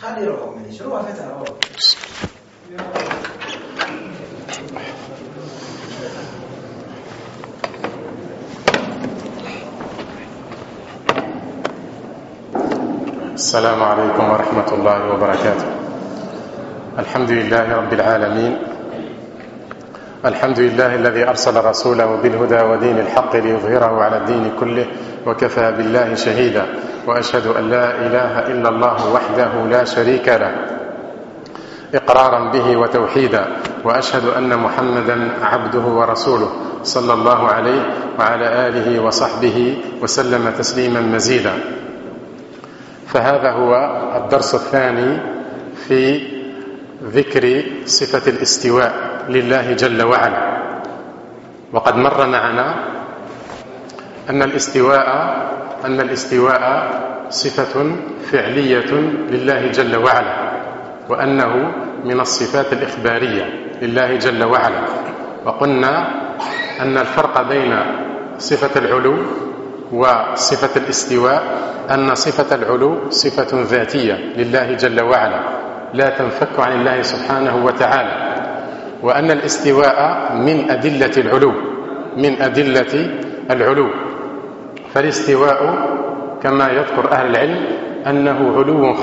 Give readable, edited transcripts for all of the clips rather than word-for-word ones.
السلام عليكم ورحمة الله وبركاته. الحمد لله رب العالمين، الحمد لله الذي أرسل رسوله بالهدى ودين الحق ليظهره على الدين كله وكفى بالله شهيدا، وأشهد أن لا إله إلا الله وحده لا شريك له إقرارا به وتوحيدا، وأشهد أن محمدا عبده ورسوله صلى الله عليه وعلى آله وصحبه وسلم تسليما مزيدا. فهذا هو الدرس الثاني في ذكر صفة الاستواء لله جل وعلا. وقد مر معنا أن الاستواء صفة فعلية لله جل وعلا، وأنه من الصفات الإخبارية لله جل وعلا. وقلنا أن الفرق بين صفة العلو وصفة الاستواء أن صفة العلو صفة ذاتية لله جل وعلا لا تنفك عن الله سبحانه وتعالى، وأن الاستواء من أدلة العلو. فالاستواء كما يذكر أهل العلم أنه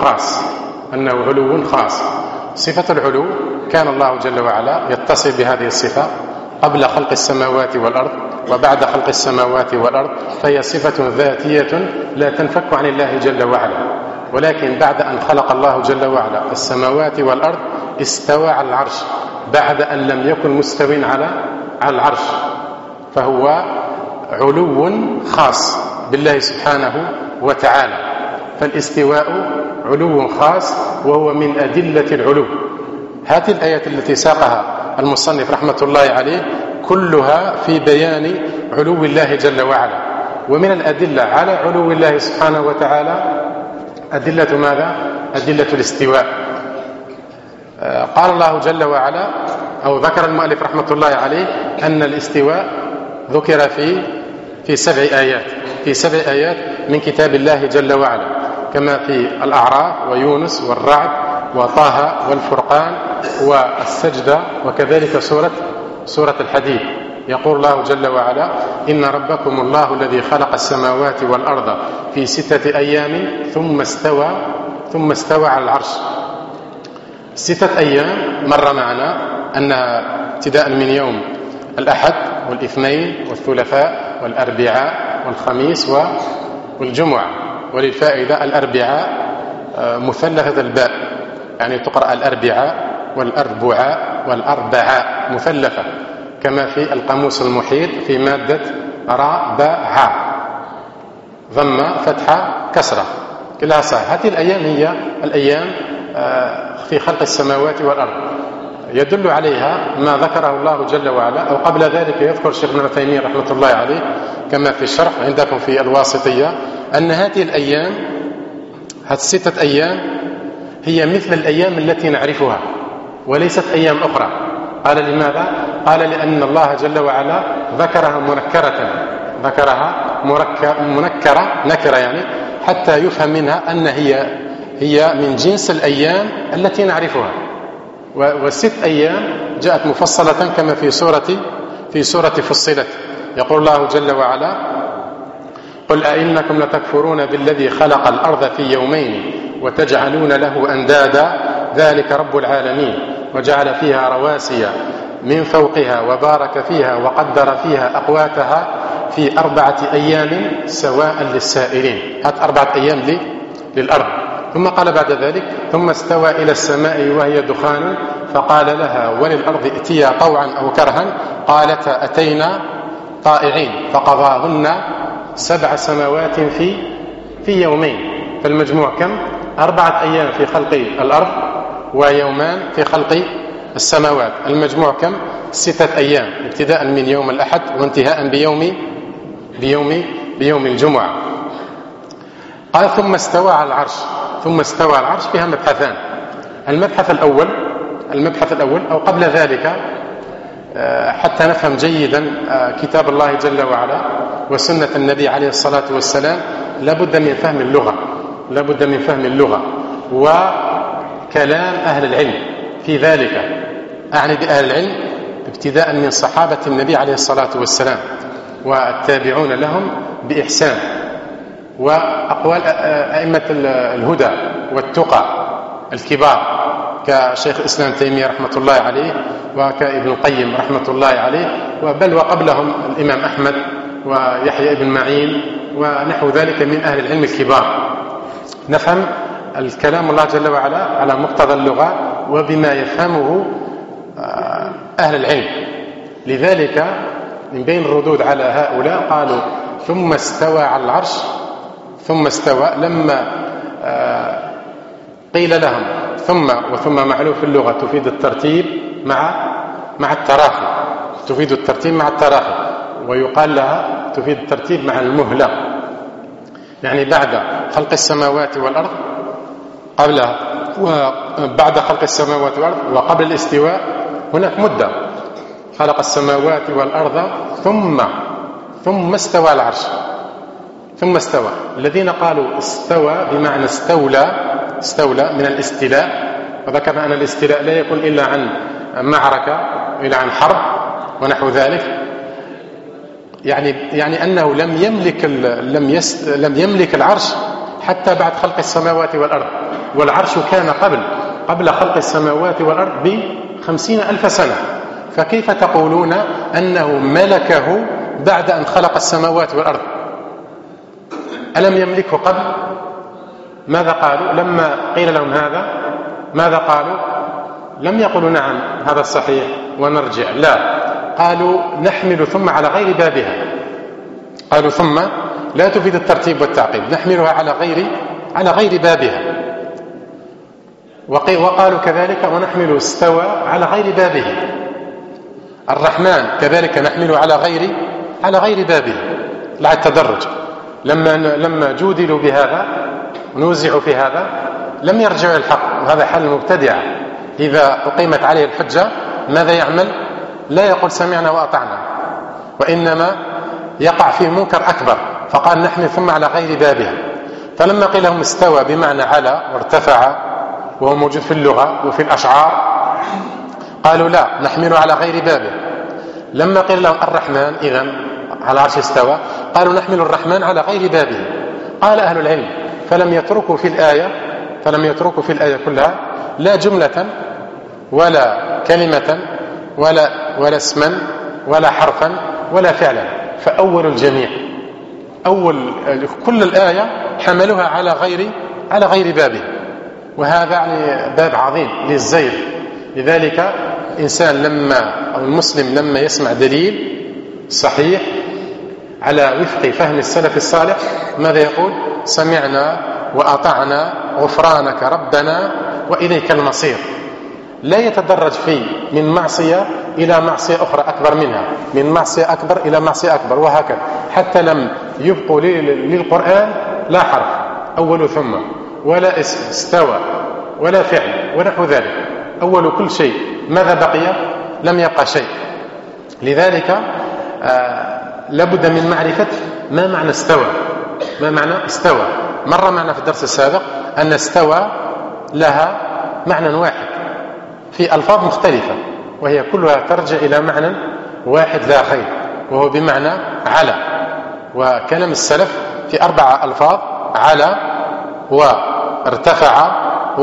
علو خاص. صفة العلو كان الله جل وعلا يتصل بهذه الصفة قبل خلق السماوات والأرض وبعد خلق السماوات والأرض، فهي صفة ذاتية لا تنفك عن الله جل وعلا. ولكن بعد أن خلق الله جل وعلا السماوات والأرض استوى على العرش بعد أن لم يكن مستو على العرش، فهو علو خاص بالله سبحانه وتعالى. فالاستواء علو خاص وهو من أدلة العلو. هذه الآيات التي ساقها المصنف رحمة الله عليه كلها في بيان علو الله جل وعلا. ومن الأدلة على علو الله سبحانه وتعالى أدلة ماذا؟ أدلة الاستواء. قال الله جل وعلا أو ذكر المؤلف رحمة الله عليه أن الاستواء ذكر في 7 آيات، في 7 آيات من كتاب الله جل وعلا، كما في الأعراف ويونس والرعد وطه والفرقان والسجدة وكذلك سورة الحديد. يقول الله جل وعلا: إن ربكم الله الذي خلق السماوات والأرض في 6 أيام ثم استوى على العرش. 6 أيام مر معنا أنها ابتداء من يوم الأحد والاثنين والثلاثاء والأربعاء والخميس والجمعة. وللفائدة الأربعاء مثلثة الباء، يعني تقرأ الأربعاء والأربعاء والأربعاء مثلثة، كما في القاموس المحيط في مادة راء باء عاء، ضمة فتحة كسرة كلها صحيح. هذه الأيام هي الأيام في خلق السماوات والأرض، يدل عليها ما ذكره الله جل وعلا. أو قبل ذلك يذكر شيخ ابن تيمية رحمة الله عليه كما في الشرح عندكم في الواسطية أن هذه الأيام، هذه 6 أيام هي مثل الأيام التي نعرفها وليست أيام أخرى. قال لماذا؟ قال لأن الله جل وعلا ذكرها نكرة يعني حتى يفهم منها أن هي من جنس الأيام التي نعرفها. و6 أيام جاءت مفصلة كما في سورة فصلت. يقول الله جل وعلا: قل أئنكم لتكفرون بالذي خلق الأرض في يومين وتجعلون له أندادا ذلك رب العالمين وجعل فيها رواسي من فوقها وبارك فيها وقدر فيها أقواتها في 4 أيام سواء للسائلين. هات 4 أيام للأرض. ثم قال بعد ذلك: ثم استوى إلى السماء وهي دخان فقال لها وللأرض ائتيا طوعا أو كرها قالتا أتينا طائعين فقضاهن 7 سماوات في يومين. فالمجموع كم؟ 4 أيام في خلق الأرض ويومان في خلق السماوات. المجموع كم؟ 6 أيام ابتداء من يوم الأحد وانتهاء بيوم الجمعة. قال: ثم استوى على العرش. ثم استوى على العرش فيها مبحثان. المبحث الأول أو قبل ذلك حتى نفهم جيدا كتاب الله جل وعلا وسنة النبي عليه الصلاة والسلام لابد من فهم اللغة. كلام أهل العلم في ذلك، أعني بأهل العلم ابتداء من صحابة النبي عليه الصلاة والسلام والتابعون لهم بإحسان، وأقوال أئمة الهدى والتقى الكبار كشيخ الإسلام تيمية رحمة الله عليه وكابن القيم رحمة الله عليه، بل وقبلهم الإمام أحمد ويحيى بن معين ونحو ذلك من أهل العلم الكبار. نفهم الكلام الله جل وعلا على مقتضى اللغة وبما يفهمه أهل العلم. لذلك من بين الردود على هؤلاء قالوا ثم استوى على العرش، ثم استوى لما قيل لهم ثم معلوف في اللغة تفيد الترتيب مع التراخي، تفيد الترتيب مع التراخي، ويقال لها تفيد الترتيب مع المهلة، يعني بعد خلق السماوات والأرض، قبلها وبعد خلق السماوات والأرض وقبل الاستواء هناك مدة، خلق السماوات والأرض ثم استوى على العرش، ثم استوى. الذين قالوا استوى بمعنى استولى من الاستيلاء، وذكرنا أن الاستيلاء لا يكون إلا عن معركة إلا عن حرب ونحو ذلك، يعني أنه لم يملك العرش حتى بعد خلق السماوات والأرض، والعرش كان قبل خلق السماوات والأرض ب50,000 سنة، فكيف تقولون أنه ملكه بعد أن خلق السماوات والأرض؟ ألم يملكه قبل؟ ماذا قالوا لما قيل لهم هذا؟ ماذا قالوا؟ لم يقولوا نعم هذا صحيح ونرجع، لا، قالوا نحمل ثم على غير بابها. قالوا ثم لا تفيد الترتيب والتعقيب، نحملها على غير بابها. وقالوا كذلك ونحمل استوى على غير بابه. الرحمن كذلك نحمله على غير بابه، لا التدرج. لما جودلوا بهذا ونوزعوا في هذا لم يرجعوا الحق، وهذا حل المبتدعة. إذا أقيمت عليه الحجة ماذا يعمل؟ لا يقول سمعنا وأطعنا، وإنما يقع فيه منكر أكبر، فقال نحمل ثم على غير بابها. فلما قيل لهم استوى بمعنى على وارتفع، وهو موجود في اللغة وفي الأشعار، قالوا لا نحمله على غير بابه. لما قيل لهم الرحمن إذن على عرش استوى، قالوا نحمل الرحمن على غير بابه. قال أهل العلم فلم يتركوا في الآية كلها لا جملة ولا كلمة ولا اسما ولا حرفا ولا فعلا، فأول الجميع، كل الآية حملوها على غير بابه، وهذا يعني باب عظيم للزيغ. لذلك الإنسان أو المسلم لما يسمع دليل صحيح على وفق فهم السلف الصالح ماذا يقول؟ سمعنا وأطعنا غفرانك ربنا وإليك المصير. لا يتدرج فيه من معصية إلى معصية أخرى أكبر منها، من معصية أكبر إلى معصية أكبر، وهكذا حتى لم يبقوا للقرآن لا حرف أول ثم ولا اسم استوى ولا فعل ونحو ذلك، أول كل شيء. ماذا بقي؟ لم يبقى شيء. لذلك لابد من معرفة ما معنى استوى. ما معنى استوى؟ مر معنا في الدرس السابق أن استوى لها معنى واحد في ألفاظ مختلفة، وهي كلها ترجع إلى معنى واحد لا غير، وهو بمعنى على. وكلام السلف في 4 ألفاظ: على وارتفع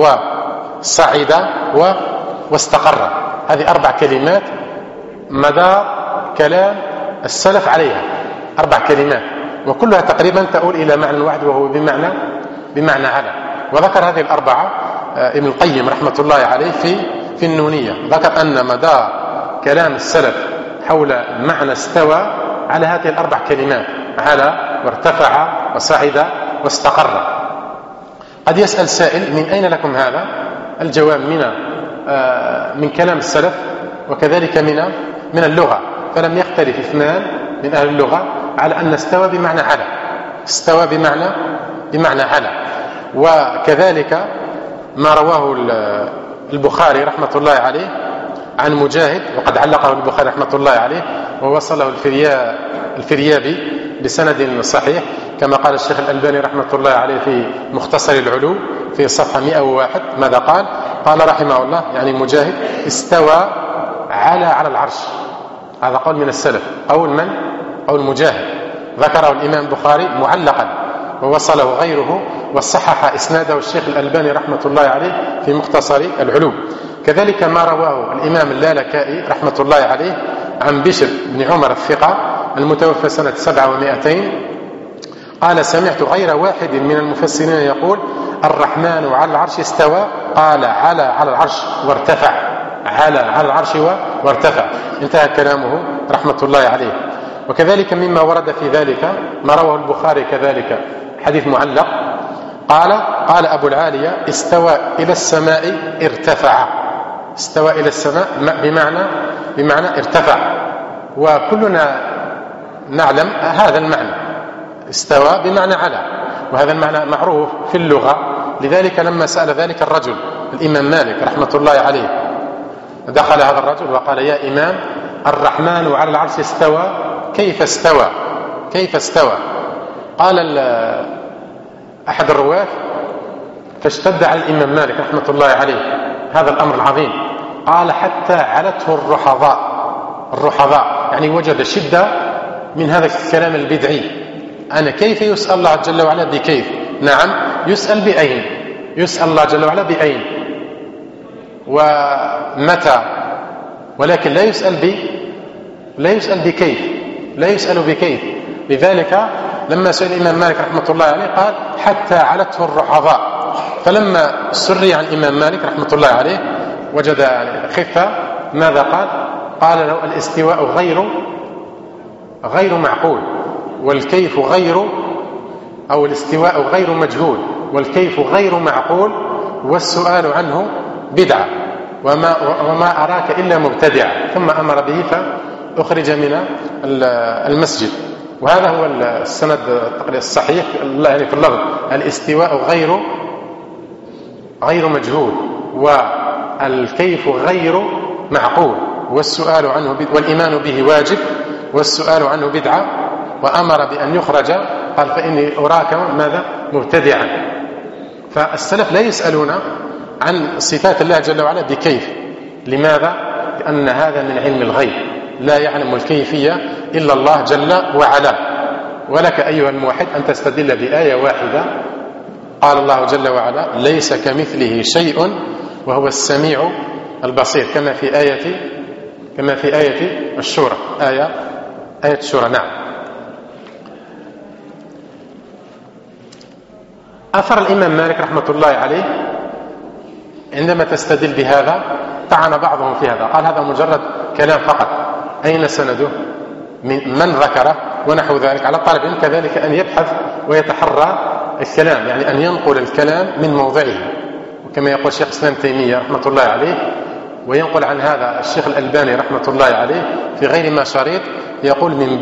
وصعد واستقر. هذه 4 كلمات مدار كلام السلف عليها، 4 كلمات، وكلها تقريبا تؤول إلى معنى واحد، وهو بمعنى على. وذكر هذه 4 ابن القيم رحمة الله عليه في النونية، ذكر أن مدار كلام السلف حول معنى استوى على هذه 4 كلمات: على وارتفع وصعد واستقر. قد يسأل سائل: من أين لكم هذا؟ الجواب: من كلام السلف، وكذلك من اللغة. فلم يختلف 2 من أهل اللغة على أن استوى بمعنى على، استوى بمعنى على. وكذلك ما رواه البخاري رحمة الله عليه عن مجاهد، وقد علقه البخاري رحمة الله عليه، ووصله الفريابي بسند صحيح، كما قال الشيخ الألباني رحمة الله عليه في مختصر العلو، في صفحة 101 ماذا قال؟ قال رحمه الله يعني مجاهد: استوى على العرش. هذا قول من السلف. قول من؟ قول مجاهد، ذكره الإمام البخاري معلقا ووصله غيره وصحح إسناده الشيخ الألباني رحمة الله عليه في مختصر العلوم. كذلك ما رواه الإمام اللالكائي رحمة الله عليه عن بشر بن عمر الثقة المتوفى سنة 700 قال: سمعت غير واحد من المفسرين يقول: الرحمن على العرش استوى. قال: على العرش وارتفع. على العرش وارتفع. انتهى كلامه رحمة الله عليه. وكذلك مما ورد في ذلك ما رواه البخاري كذلك حديث معلق قال أبو العالية: استوى إلى السماء ارتفع. استوى إلى السماء بمعنى ارتفع، وكلنا نعلم هذا المعنى. استوى بمعنى على، وهذا المعنى معروف في اللغة. لذلك لما سأل ذلك الرجل الإمام مالك رحمة الله عليه، دخل هذا الرجل وقال: يا إمام، الرحمن على العرش استوى، كيف استوى؟ كيف استوى؟ قال أحد الرواة: فاشتد على الإمام مالك رحمة الله عليه هذا الأمر العظيم. قال: حتى علته الرحضاء، يعني وجد شدة من هذا الكلام البدعي. أنا كيف يسأل الله جل وعلا بكيف؟ نعم، يسأل بأين، يسأل الله جل وعلا بأين ومتى، ولكن لا يسأل بكيف، لا يسأل بكيف. لذلك لما سئل الإمام مالك رحمة الله عليه قال: حتى علته الرحضاء. فلما سري عن الإمام مالك رحمة الله عليه وجد خفة، ماذا قال؟ قال له: الاستواء غير معقول، والكيف الاستواء غير مجهول، والكيف غير معقول، والسؤال عنه بدعة، وما أراك إلا مبتدع. ثم أمر به فأخرج من المسجد. وهذا هو السند الصحيح يعني في اللفظ: الاستواء غير مجهول، والكيف غير معقول، والسؤال عنه والإيمان به واجب، والسؤال عنه بدعة، وأمر بأن يخرج. قال: فإني أراك ماذا؟ مبتدعا. فالسلف لا يسألون عن صفات الله جل وعلا بكيف. لماذا؟ لأن هذا من علم الغيب، لا يعلم الكيفية إلا الله جل وعلا. ولك أيها الموحد أن تستدل بآية واحدة قال الله جل وعلا: ليس كمثله شيء وهو السميع البصير، كما في آية الشورى، آية الشورى. نعم. أثر الإمام مالك رحمة الله عليه عندما تستدل بهذا طعن بعضهم في هذا، قال: هذا مجرد كلام فقط، أين سنده؟ من ذكره؟ ونحو ذلك. على الطالب العلم كذلك أن يبحث ويتحرى الكلام، يعني أن ينقل الكلام من موضعه، وكما يقول الشيخ الإسلام تيمية رحمة الله عليه، وينقل عن هذا الشيخ الألباني رحمة الله عليه في غير ما شريط، يقول: من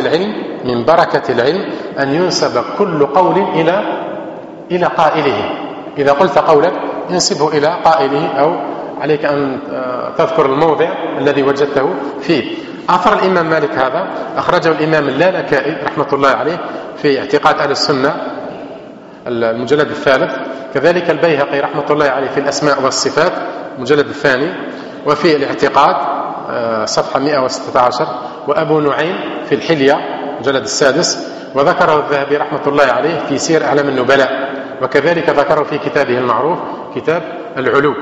بركة العلم أن ينسب كل قول إلى قائله. إذا قلت قولا ينسبه إلى قائله، أو عليك أن تذكر الموضع الذي وجدته فيه. أثر الإمام مالك هذا أخرجه الإمام اللالكائي رحمة الله عليه في اعتقاد أهل السنة المجلد الثالث، كذلك البيهقي رحمة الله عليه في الأسماء والصفات المجلد الثاني، وفي الاعتقاد صفحة 116، وأبو نعيم في الحلية المجلد السادس، وذكره الذهبي رحمة الله عليه في سير أعلام النبلاء، وكذلك ذكره في كتابه المعروف كتاب العلو.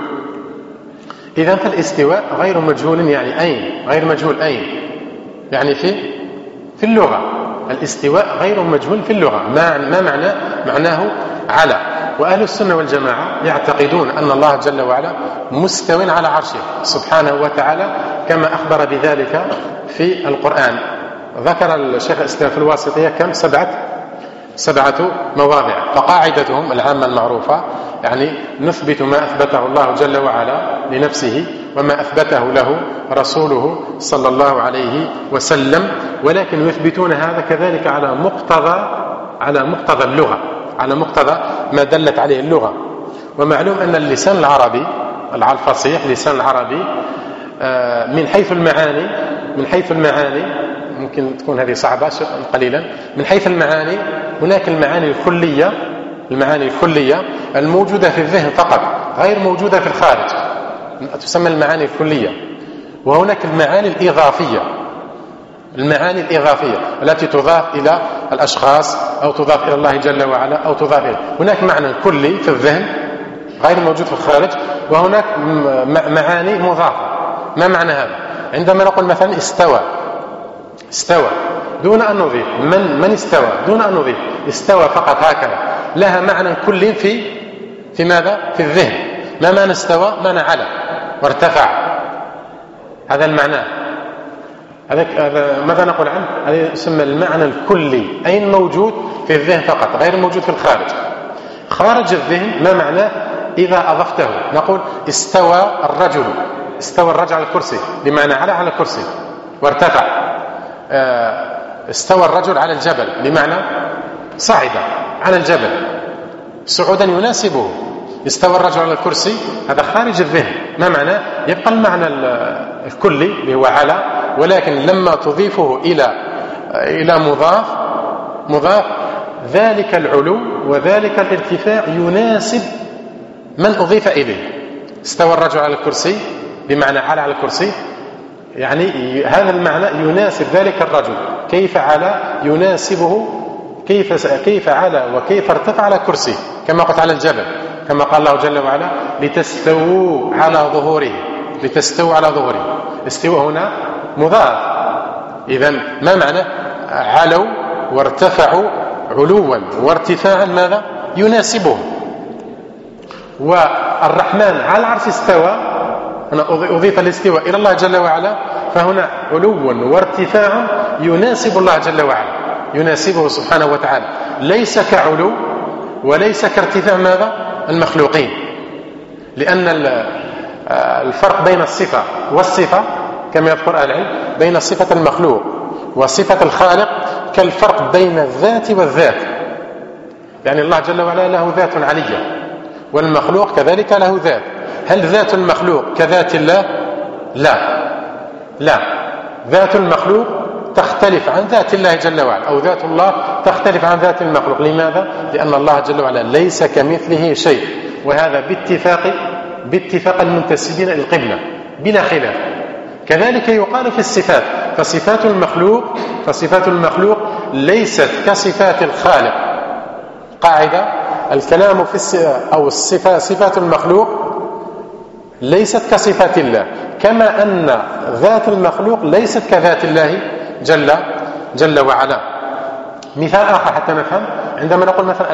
إذن فالاستواء غير مجهول، يعني أين؟ غير مجهول أين؟ يعني في اللغة. الاستواء غير مجهول في اللغة. ما معناه على. وأهل السنة والجماعة يعتقدون أن الله جل وعلا مستوٍ على عرشه سبحانه وتعالى، كما أخبر بذلك في القرآن. ذكر الشيخ الإسلام في الواسطية كم؟ 7 مواضع. فقاعدتهم العامة المعروفة، يعني نثبت ما أثبته الله جل وعلا لنفسه وما أثبته له رسوله صلى الله عليه وسلم، ولكن يثبتون هذا كذلك على مقتضى اللغة، على مقتضى ما دلت عليه اللغة. ومعلوم أن اللسان العربي الفصيح، لسان العربي من حيث المعاني ممكن تكون هذه صعبة قليلا. من حيث المعاني هناك المعاني الكلية المعاني الكلية الموجودة في الذهن فقط غير موجودة في الخارج، تسمى المعاني الكلية. وهناك المعاني الإضافية، المعاني الإضافية التي تضاف إلى الأشخاص أو تضاف إلى الله جل وعلا أو تضاف إلى. هناك معنى كلي في الذهن غير موجود في الخارج، وهناك معاني مضافة. ما معنى هذا؟ عندما نقول مثلا استوى دون أن نضيف، من استوى دون أن نضيف، استوى فقط هكذا، لها معنى كلي في ماذا؟ في الذهن. ما معنى استوى؟ معنى على وارتفع، هذا المعنى. هذا ماذا نقول عنه؟ هذا يسمى المعنى الكلي، أي موجود في الذهن فقط غير موجود في الخارج. خارج الذهن ما معناه؟ إذا أضفته نقول استوى الرجل على الكرسي، بمعنى على الكرسي وارتفع. استوى الرجل على الجبل، بمعنى صعد على الجبل صعودا يناسبه. استوى الرجل على الكرسي، هذا خارج الذهن. ما معناه؟ يبقى المعنى الكلي اللي هو على، ولكن لما تضيفه إلى مضاف ذلك العلو وذلك الارتفاع يناسب من أضيف إليه. استوى الرجل على الكرسي بمعنى على الكرسي، يعني هذا المعنى يناسب ذلك الرجل. كيف على يناسبه، كيف على وكيف ارتفع على كرسي، كما قلت على الجبل، كما قال الله جل وعلا لتستووا على ظهوره. استوى هنا مضاف. إذن ما معنى؟ علوا وارتفعوا علوا وارتفاعا ماذا؟ يناسبه. والرحمن على العرش استوى، هنا أضيف الاستواء إلى الله جل وعلا، فهنا علوا وارتفاع يناسب الله جل وعلا، يناسبه سبحانه وتعالى، ليس كعلو وليس كارتفاع ماذا؟ المخلوقين. لأن الفرق بين الصفة والصفة كما يذكر أهل العلم، بين صفة المخلوق وصفة الخالق كالفرق بين الذات والذات. يعني الله جل وعلا له ذات علية، والمخلوق كذلك له ذات. هل ذات المخلوق كذات الله؟ لا، ذات المخلوق تختلف عن ذات الله جل وعلا، أو ذات الله تختلف عن ذات المخلوق. لماذا؟ لأن الله جل وعلا ليس كمثله شيء، وهذا باتفاق المنتسبين للقبلة بلا خلاف. كذلك يقال في الصفات، فصفات المخلوق ليست كصفات الخالق. قاعدة: الكلام في صفات المخلوق ليست كصفات الله، كما أن ذات المخلوق ليست كذات الله جل وعلا. مثال آخر حتى نفهم، عندما نقول مثلا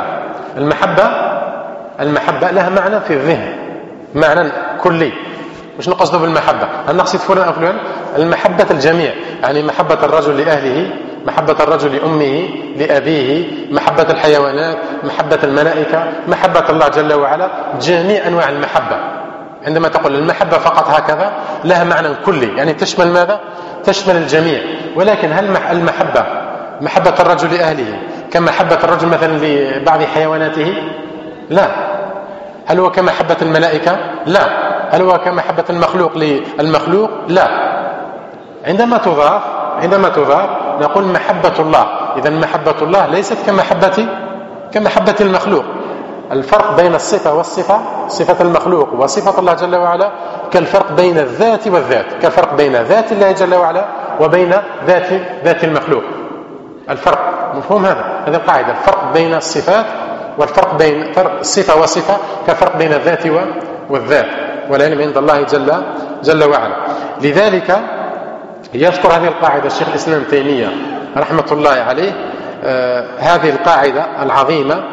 المحبة لها معنى في الذهن، معنى كلي. مش نقصده بالمحبة؟ هل نقصد فلان أو فلان؟ المحبة الجميع، يعني محبة الرجل لأهله، محبة الرجل لأمه لأبيه، محبة الحيوانات، محبة الملائكة، محبة الله جل وعلا، جميع أنواع المحبة. عندما تقول المحبة فقط هكذا لها معنى كلي، يعني تشمل ماذا؟ تشمل الجميع. ولكن هل المحبة محبة الرجل لأهله كمحبة الرجل مثلا لبعض حيواناته؟ لا. هل هو كمحبة الملائكة؟ لا. هل هو كمحبة المخلوق للمخلوق؟ لا. عندما تضاف نقول محبة الله. إذن محبة الله ليست كمحبة المخلوق. الفرق بين الصفة والصفة، صفة المخلوق وصفة الله جل وعلا، كالفرق بين الذات والذات، كالفرق بين ذات الله جل وعلا وبين ذات المخلوق. الفرق مفهوم هذا القاعدة. الفرق بين الصفات والفرق بين صفة وصفة كالفرق بين الذات والذات، والعلم عند الله جل وعلا. لذلك يذكر هذه القاعدة الشيخ الإسلام تيمية رحمة الله عليه، هذه القاعدة العظيمة،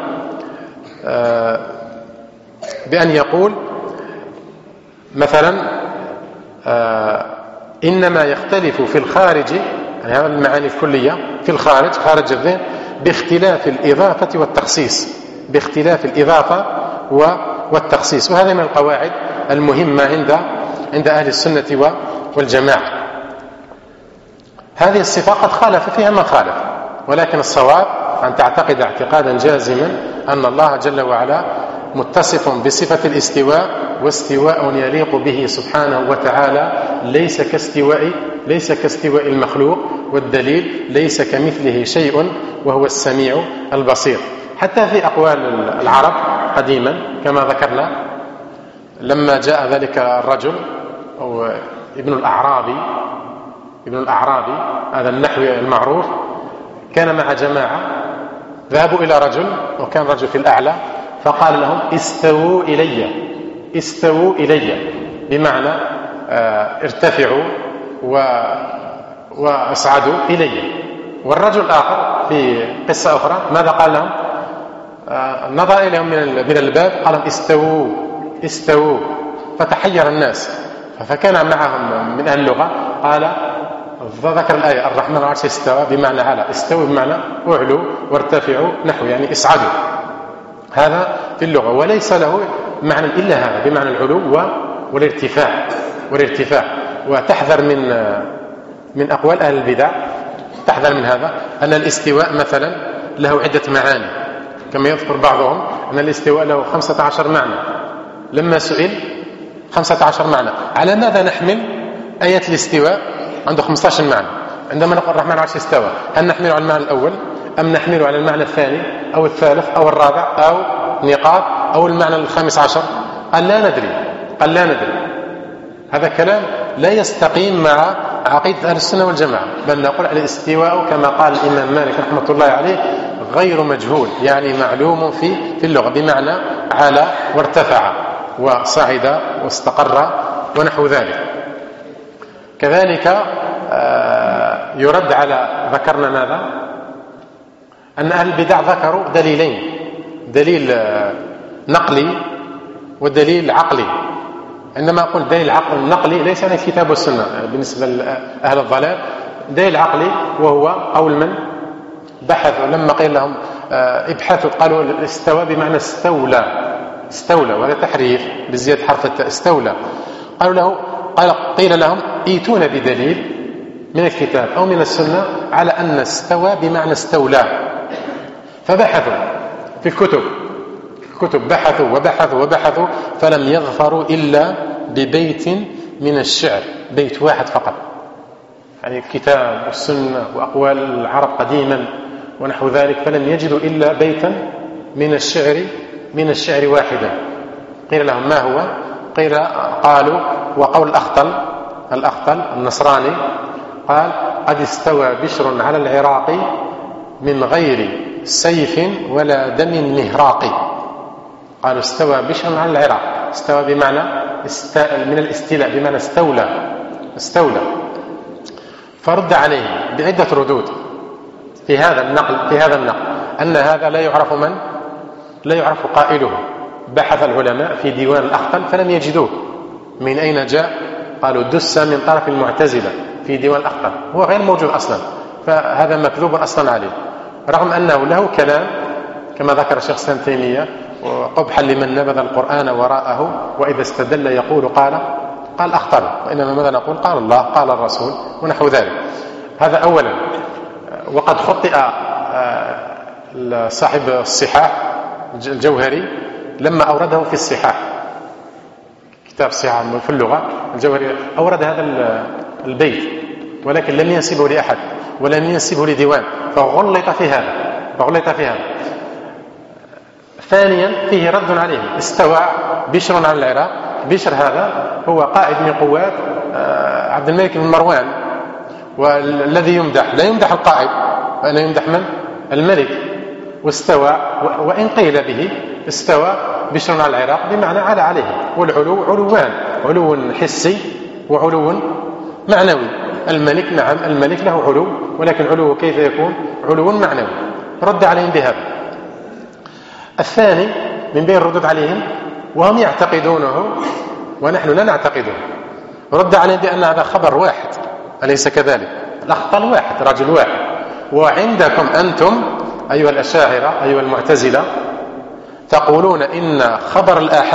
بأن يقول مثلا إنما يختلف في الخارج، يعني هذه المعاني الكلية في الخارج، خارج الذهن، باختلاف الإضافة والتخصيص، باختلاف الإضافة والتخصيص. وهذا من القواعد المهمة عند أهل السنة والجماعة. هذه الصفة قد خالف فيها من خالف، ولكن الصواب أن تعتقد اعتقادا جازما أن الله جل وعلا متصف بصفة الاستواء، واستواء يليق به سبحانه وتعالى، ليس كاستواء المخلوق. والدليل: ليس كمثله شيء وهو السميع البصير. حتى في أقوال العرب قديما كما ذكرنا، لما جاء ذلك الرجل أو ابن الأعرابي هذا النحوي المعروف، كان مع جماعة ذهبوا إلى رجل وكان رجل في الأعلى، فقال لهم استووا إلي بمعنى ارتفعوا واصعدوا إلي. والرجل الآخر في قصة أخرى ماذا قال لهم؟ نظر إليهم من الباب قال لهم استووا. فتحير الناس، فكان معهم من أهل اللغة قال ذكر الآية الرحمن على العرش استوى بمعنى على، استووا بمعنى اعلوا وارتفعوا، نحو يعني اصعدوا. هذا في اللغة، وليس له معنى إلا هذا بمعنى العلو والارتفاع. وتحذر من أقوال أهل البدع، تحذر من هذا، أن الاستواء مثلا له عدة معاني، كما يذكر بعضهم أن الاستواء له 15 معنى. لما سئل 15 معنى، على ماذا نحمل آية الاستواء؟ عنده 15 معنى. عندما نقول الرحمن على العرش استوى، هل نحمله على المعنى الأول أم نحمله على المعنى الثاني أو الثالث أو الرابع أو نقاط أو المعنى ال15؟ قال لا ندري. هذا كلام لا يستقيم مع عقيدة أهل السنة والجماعة، بل نقول الاستواء كما قال الإمام مالك رحمة الله عليه غير مجهول، يعني معلوم في اللغة بمعنى على وارتفع وصعد واستقر ونحو ذلك. كذلك يرد على ذكرنا ماذا؟ أن أهل البدع ذكروا دليلين، دليل نقلي ودليل عقلي. عندما أقول دليل نقلي ليس عن الكتاب والسنة بالنسبة لأهل الضلال، دليل عقلي وهو قول من بحثوا لما قيل لهم ابحثوا، قالوا استوى بمعنى استولى وهذا تحريف بزيادة حرف التاء، استولى. قيل لهم ايتون بدليل من الكتاب أو من السنة على أن استوى بمعنى استولى. فبحثوا في الكتب بحثوا فلم يظفروا إلا ببيت من الشعر، بيت واحد فقط، يعني الكتاب والسنة وأقوال العرب قديما ونحو ذلك، فلم يجدوا إلا بيتا من الشعر واحدا. قيل لهم ما هو؟ قالوا وقول الأخطل النصراني قال قد استوى بشر على العراق من غير سيف ولا دم مهراق. قالوا استوى بشر على العراق، استوى بمعنى من الاستيلاء بمعنى استولى. فرد عليه بعدة ردود في هذا النقل أن هذا لا يعرف قائله. بحث العلماء في ديوان الأخطل فلم يجدوه. من أين جاء؟ قالوا دس من طرف المعتزلة في ديوان الأخطل، هو غير موجود أصلا، فهذا مكذوب أصلا عليه، رغم أنه له كلام كما ذكر الشيخ الإسلام ابن تيمية وقبحا لمن نبذ القرآن وراءه وإذا استدل يقول قال أخطل، وإنما ماذا نقول؟ قال الله قال الرسول ونحو ذلك. هذا أولا. وقد خطئ صاحب الصحاح الجوهري لما أورده في الصحاح، كتاب الصحاح في اللغة، الجوهري أورد هذا البيت ولكن لم ينسبه لأحد ولم ينسبه لديوان، فغلط في هذا. ثانيا فيه رد عليه. استوى بشر على العراق، بشر هذا هو قائد من قوات عبد الملك بن مروان، والذي يمدح لا يمدح القائد وأنا يمدح من؟ الملك. واستوى وإن قيل به استوى بشر على العراق بمعنى على عليه، والعلو علوان، علو حسي وعلو معنوي. الملك نعم الملك له علو، ولكن علو كيف يكون؟ علو معنوي. رد عليهم بهذا. الثاني من بين الردود عليهم وهم يعتقدونه ونحن لا نعتقده، رد عليهم بأن هذا خبر واحد، أليس كذلك؟ الأخطل واحد، رجل واحد، وعندكم أنتم أيها الأشاعرة أيها المعتزلة تقولون إن خبر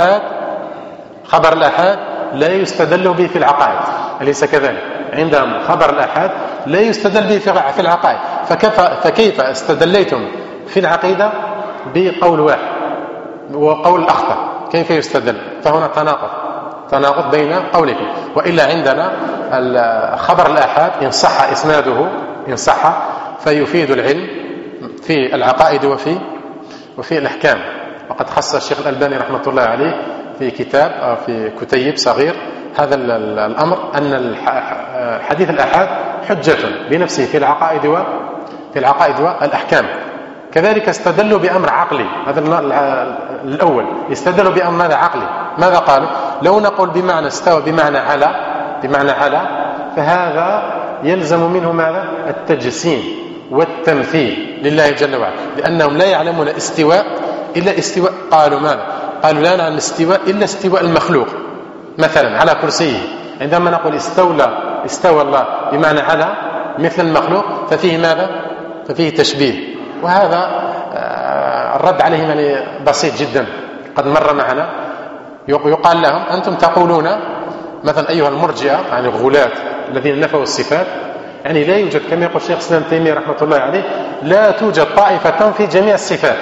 الآحاد لا يستدل به في العقائد، أليس كذلك؟ عندهم خبر الآحاد لا يستدل به في العقائد، فكيف استدليتم في العقيدة بقول واحد وقول الأخطل؟ كيف يستدل؟ فهنا تناقض بين قولكم. وإلا عندنا خبر الآحاد إن صح إسناده، إن صح فيفيد العلم في العقائد وفي الأحكام. وقد خص الشيخ الألباني رحمة الله عليه في كتاب أو في كتيب صغير هذا الأمر، أن حديث الآحاد حجة بنفسه في العقائد والأحكام. كذلك استدلوا بأمر عقلي، هذا الأول، استدلوا بأمر ماذا عقلي. ماذا قالوا؟ لو نقول بمعنى استوى بمعنى على فهذا يلزم منه ماذا؟ التجسيم والتمثيل لله جل وعلا، لأنهم لا يعلمون استواء إلا استواء. قالوا ماذا؟ قالوا لا نعلم استواء إلا استواء المخلوق، مثلا على كرسيه. عندما نقول استوى الله بمعنى على مثل المخلوق ففيه ماذا؟ ففيه تشبيه. وهذا الرد عليهم يعني بسيط جدا، قد مر معنا. يقال لهم أنتم تقولون مثلا أيها المرجئة، يعني الغلاة الذين نفوا الصفات، يعني لا يوجد كما يقول الشيخ الإسلام ابن تيمية رحمة الله عليه لا توجد طائفة في جميع الصفات.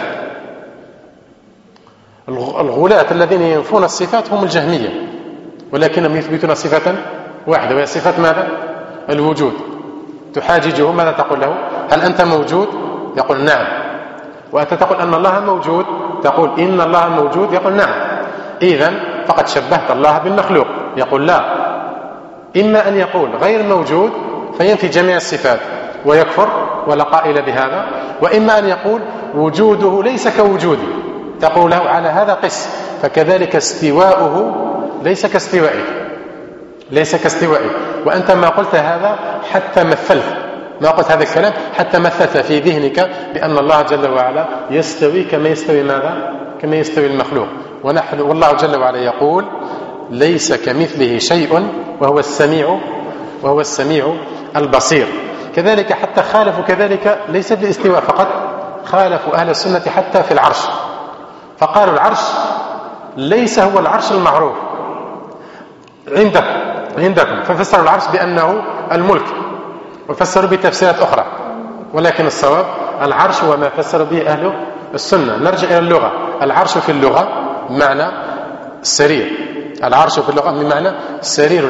الغلاة الذين ينفون الصفات هم الجهمية، ولكنهم يثبتون صفة واحدة وهي صفة ماذا؟ الوجود. تحاججه ماذا تقول له؟ هل أنت موجود؟ يقول نعم. وأنت تقول أن الله موجود، تقول إن الله موجود، يقول نعم. إذن فقد شبهت الله بالمخلوق، يقول لا. إما أن يقول غير موجود فينفي جميع الصفات ويكفر ولا قائل بهذا، وإما أن يقول وجوده ليس كوجودي، تقول له على هذا قس. فكذلك استواؤه ليس كاستوائك. وأنت ما قلت هذا حتى مثلت، ما قلت هذا الكلام حتى مثلت في ذهنك بأن الله جل وعلا يستوي كما يستوي ماذا؟ كما يستوي المخلوق. ونحن والله جل وعلا يقول ليس كمثله شيء وهو السميع البصير. كذلك حتى خالفوا كذلك ليس بالاستواء فقط، خالفوا أهل السنة حتى في العرش، فقالوا العرش ليس هو العرش المعروف عندكم، ففسروا العرش بأنه الملك، وفسروا بتفسيرات أخرى. ولكن الصواب العرش وما فسر به أهل السنة. نرجع إلى اللغة. العرش في اللغة بمعنى السرير، العرش في اللغة بمعنى سرير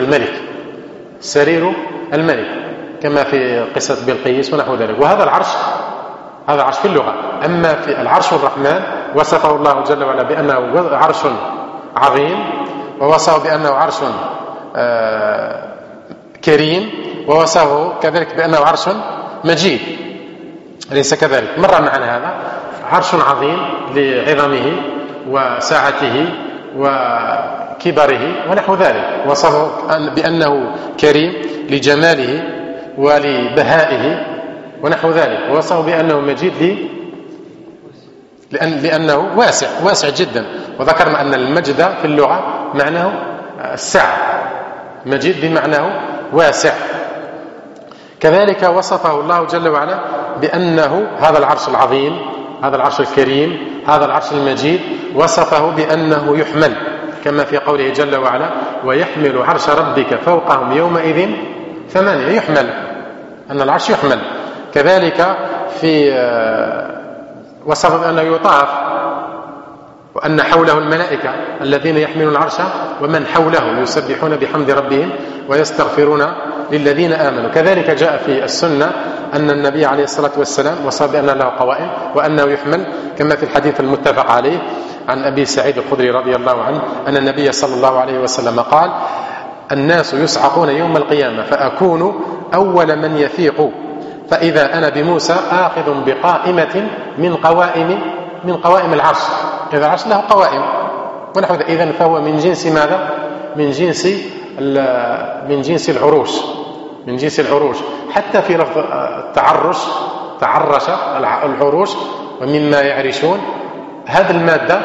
الملك، كما في قصة بلقيس ونحو ذلك. وهذا العرش هذا عرش في اللغة. أما في العرش الرحمن وصفه الله جل وعلا بأنه عرش عظيم، ووصفه بأنه عرش كريم، ووصفه كذلك بأنه عرش مجيد. ليس كذلك؟ مر معنا هذا عرش عظيم لعظمه وسعته وكبره ونحو ذلك. وصفه بأنه كريم لجماله ولبهائه ونحو ذلك. ووصفه بأنه مجيد لأنه واسع جدا. وذكرنا أن المجد في اللغة معناه السعة، مجيد بمعناه واسع. كذلك وصفه الله جل وعلا بأنه هذا العرش العظيم، هذا العرش الكريم، هذا العرش المجيد، وصفه بأنه يحمل، كما في قوله جل وعلا ويحمل عرش ربك فوقهم يومئذ ثمانية. يحمل، أن العرش يحمل. كذلك في وصف بأنه يطاف، وأن حوله الملائكة الذين يحملون العرش ومن حوله يسبحون بحمد ربهم ويستغفرون للذين آمنوا. كذلك جاء في السنة أن النبي عليه الصلاة والسلام وصف بأن له قوائم وأنه يحمل، كما في الحديث المتفق عليه عن أبي سعيد الخدري رضي الله عنه أن النبي صلى الله عليه وسلم قال الناس يصعقون يوم القيامة فأكون أول من يفيق، فإذا أنا بموسى آخذ بقائمة من قوائم العرش. إذا العرش له قوائم ونحو ذلك. إذن فهو من جنس ماذا؟ من جنس العروش. حتى في لفظ التعرش، تعرش العروش، ومما يعرشون، هذه المادة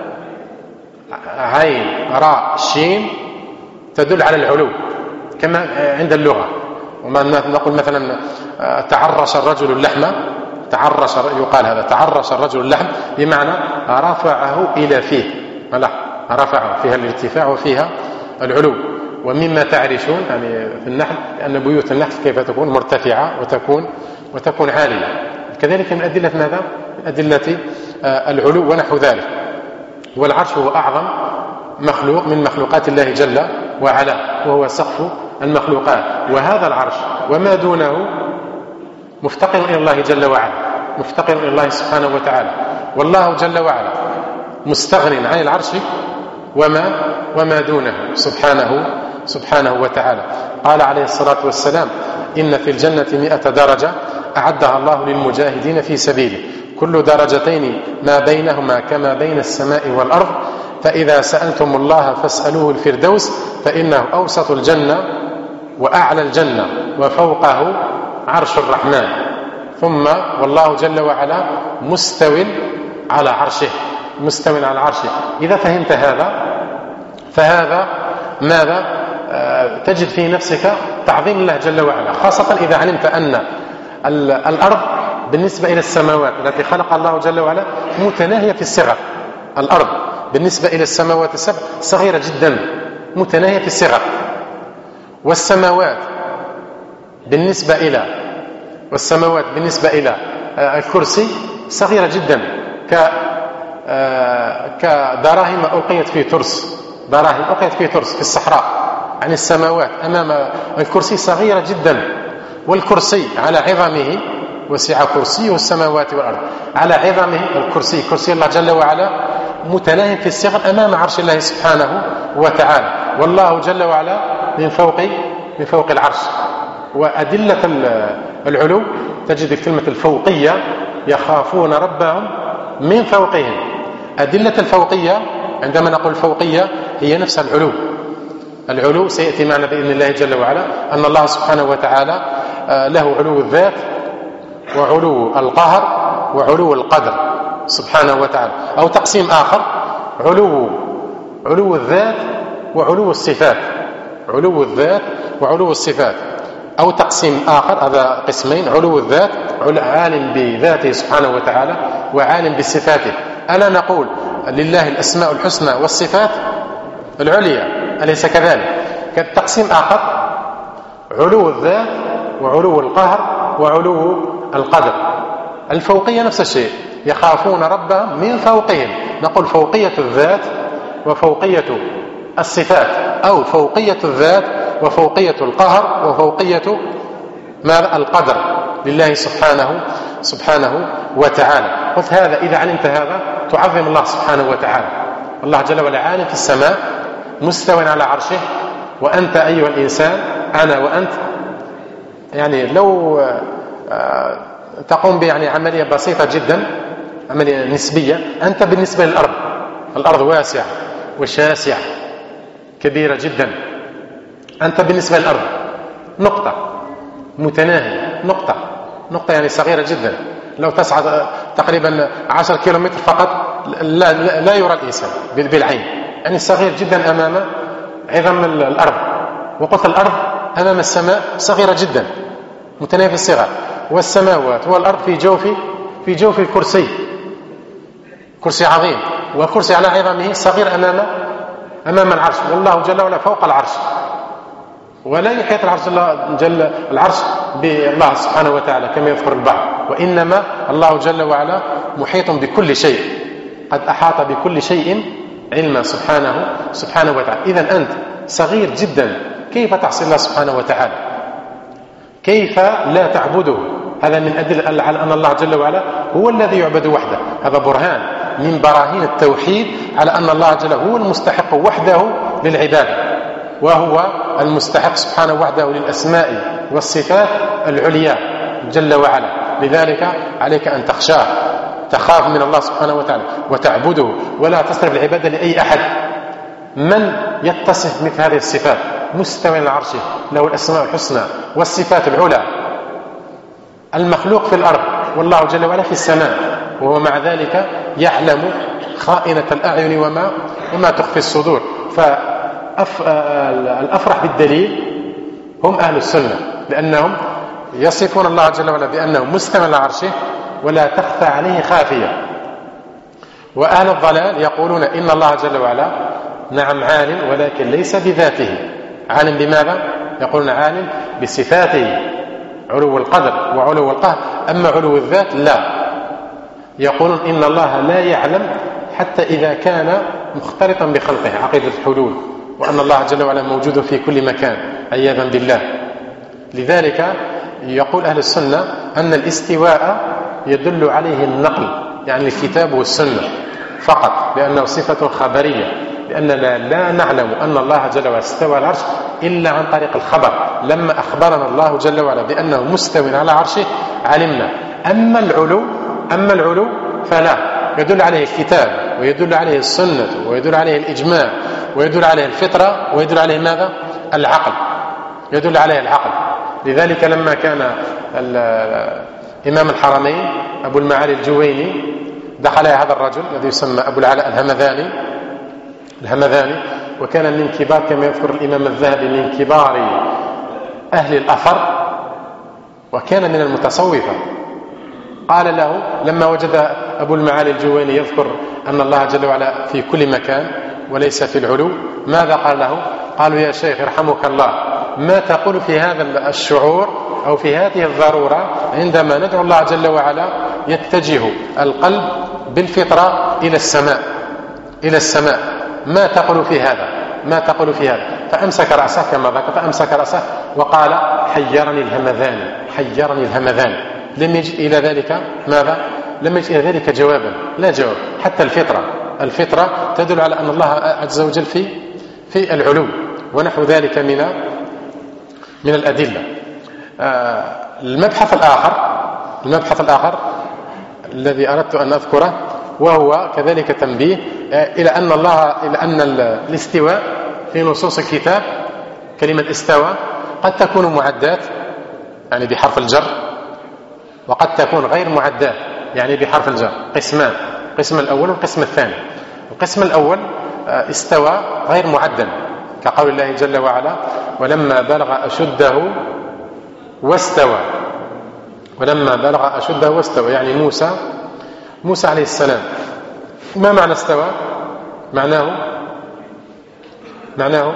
عين راء شين تدل على العلو كما عند اللغة. وما نقول مثلا تعرش الرجل اللحم، يقال هذا تعرش الرجل اللحم بمعنى رفعه إلى فيه، رفعه فيها الارتفاع وفيها العلو. ومما تعرشون يعني في النحل، لأن بيوت النحل كيف تكون مرتفعة وتكون عالية. كذلك من أدلة ماذا؟ من أدلة العلو ونحو ذلك. والعرش هو أعظم مخلوق من مخلوقات الله جل وعلا، وهو سقف المخلوقات. وهذا العرش وما دونه مفتقر إلى الله جل وعلا، مفتقر إلى الله سبحانه وتعالى. والله جل وعلا مستغن عن العرش وما دونه سبحانه وتعالى. قال عليه الصلاة والسلام: إن في الجنة 100 درجة أعدها الله للمجاهدين في سبيله، كل درجتين ما بينهما كما بين السماء والأرض، فإذا سألتم الله فاسألوه الفردوس، فإنه أوسط الجنة وأعلى الجنة وفوقه عرش الرحمن. ثم والله جل وعلا مستو على عرشه. إذا فهمت هذا فهذا ماذا تجد في نفسك تعظيم الله جل وعلا، خاصة إذا علمت أن الأرض بالنسبة إلى السماوات التي خلق الله جل وعلا متناهية في الصغر. الأرض بالنسبة إلى السماوات السبع صغيرة جدا متناهية في الصغر، والسماوات بالنسبة إلى الكرسي صغيرة جدا كدراهم ألقيت في ترس في الصحراء. عن السماوات أمام الكرسي صغيرة جدا، والكرسي على عظمه وسع كرسيه السماوات والأرض، على عظمه كرسي الله جل وعلا متناهي في الصغر أمام عرش الله سبحانه وتعالى. والله جل وعلا من فوق العرش. وأدلة العلو تجد كلمة الفوقية: يخافون ربهم من فوقهم. أدلة الفوقية عندما نقول فوقية هي نفس العلو سيأتي معنا بإذن الله جل وعلا أن الله سبحانه وتعالى له علو الذات وعلو القهر وعلو القدر سبحانه وتعالى. أو تقسيم آخر: علو الذات وعلو الصفات. أو تقسيم آخر، هذا قسمين: علو الذات عالم بذاته سبحانه وتعالى وعالم بصفاته. ألا نقول لله الأسماء الحسنى والصفات العليا، أليس كذلك؟ كالتقسيم آخر: علو الذات وعلو القهر وعلو القدر. الفوقية نفس الشيء: يخافون ربهم من فوقهم. نقول فوقية الذات وفوقية الصفات، أو فوقية الذات وفوقية القهر وفوقية القدر لله سبحانه وتعالى. قلت هذا إذا علمت هذا تعظم الله سبحانه وتعالى. الله جل وعلا عالم في السماء مستو على عرشه، وأنت أيها الإنسان، أنا وأنت، يعني لو تقوم عملية بسيطة جدا، عملية نسبية. أنت بالنسبة للأرض، الأرض واسعة وشاسعة كبيرة جدا. أنت بالنسبة للأرض نقطة متناهية، نقطة يعني صغيرة جدا. لو تصعد تقريبا 10 كيلومتر فقط لا يرى الإنسان بالعين، يعني صغير جدا أمام عظم الأرض. وقلت الأرض أمام السماء صغيرة جدا متناهية في الصغر، والسماوات والأرض في جوف الكرسي، كرسي عظيم، وكرسي على عظمه صغير أمام العرش. والله جل وعلا فوق العرش، ولا يحيط العرش بالله سبحانه وتعالى كما يذكر البعض، وإنما الله جل وعلا محيط بكل شيء، قد أحاط بكل شيء علما سبحانه وتعالى. إذن أنت صغير جدا، كيف تعصي الله سبحانه وتعالى؟ كيف لا تعبده؟ هذا من أدلة على أن الله جل وعلا هو الذي يعبد وحده. هذا برهان من براهين التوحيد على أن الله جل هو المستحق وحده للعبادة، وهو المستحق سبحانه وحده للأسماء والصفات العليا جل وعلا. لذلك عليك أن تخشاه، تخاف من الله سبحانه وتعالى وتعبده، ولا تصرف العبادة لأي أحد. من يتصف مثل هذه الصفات مستوى على عرشه، له الأسماء الحسنى والصفات العلى، المخلوق في الأرض والله جل وعلا في السماء، وهو مع ذلك يعلم خائنة الأعين وما تخفي الصدور. فالأفرح بالدليل هم أهل السنة، لأنهم يصفون الله جل وعلا بأنه مستوى على عرشه ولا تخفى عليه خافية. وأهل الضلال يقولون إن الله جل وعلا نعم عالم، ولكن ليس بذاته. عالم بماذا؟ يقولون عالم بصفاته، علو القدر وعلو القهر، أما علو الذات لا. يقولون إن الله لا يعلم حتى إذا كان مختلطا بخلقه، عقيدة الحلول، وأن الله جل وعلا موجود في كل مكان عياذا بالله. لذلك يقول أهل السنة أن الاستواء يدل عليه النقل يعني الكتاب والسنة فقط، لأنه صفة خبرية، لأننا لا نعلم أن الله جل وعلا استوى على العرش إلا عن طريق الخبر. لما أخبرنا الله جل وعلا بأنه مستوى على عرشه علمنا. أما العلو فلا يدل عليه الكتاب، ويدل عليه السنة، ويدل عليه الإجماع، ويدل عليه الفطرة، ويدل عليه ماذا؟ العقل، يدل عليه العقل. لذلك لما كان إمام الحرمين أبو المعالي الجويني دخل هذا الرجل الذي يسمى أبو العلاء الهمذاني، وكان من كبار، كما يذكر الإمام الذهبي، من كبار أهل الأثر، وكان من المتصوفة. قال له لما وجد أبو المعالي الجويني يذكر أن الله جل وعلا في كل مكان وليس في العلو، ماذا قال له؟ قالوا يا شيخ يرحمك الله، ما تقول في هذا الشعور أو في هذه الضرورة عندما ندعو الله جل وعلا يتجه القلب بالفطرة إلى السماء، ما تقول في هذا؟ فأمسك رأسه كما ذكر، فأمسك رأسه وقال حيرني الهمذان. لم يجد إلى ذلك ماذا؟ لم يجد إلى ذلك جوابا، لا جواب. حتى الفطرة تدل على أن الله عز وجل في العلو، ونحو ذلك من الأدلة. المبحث الآخر الذي أردت أن أذكره، وهو كذلك تنبيه إلى أن الاستواء في نصوص الكتاب، كلمة استوى قد تكون معدات يعني بحرف الجر، وقد تكون غير معدات يعني بحرف الجر. قسمان، القسم الأول والقسم الثاني. القسم الأول استوى غير معدل، كقول الله جل وعلا ولما بلغ أشده واستوى. يعني موسى عليه السلام. ما معنى استوى؟ معناه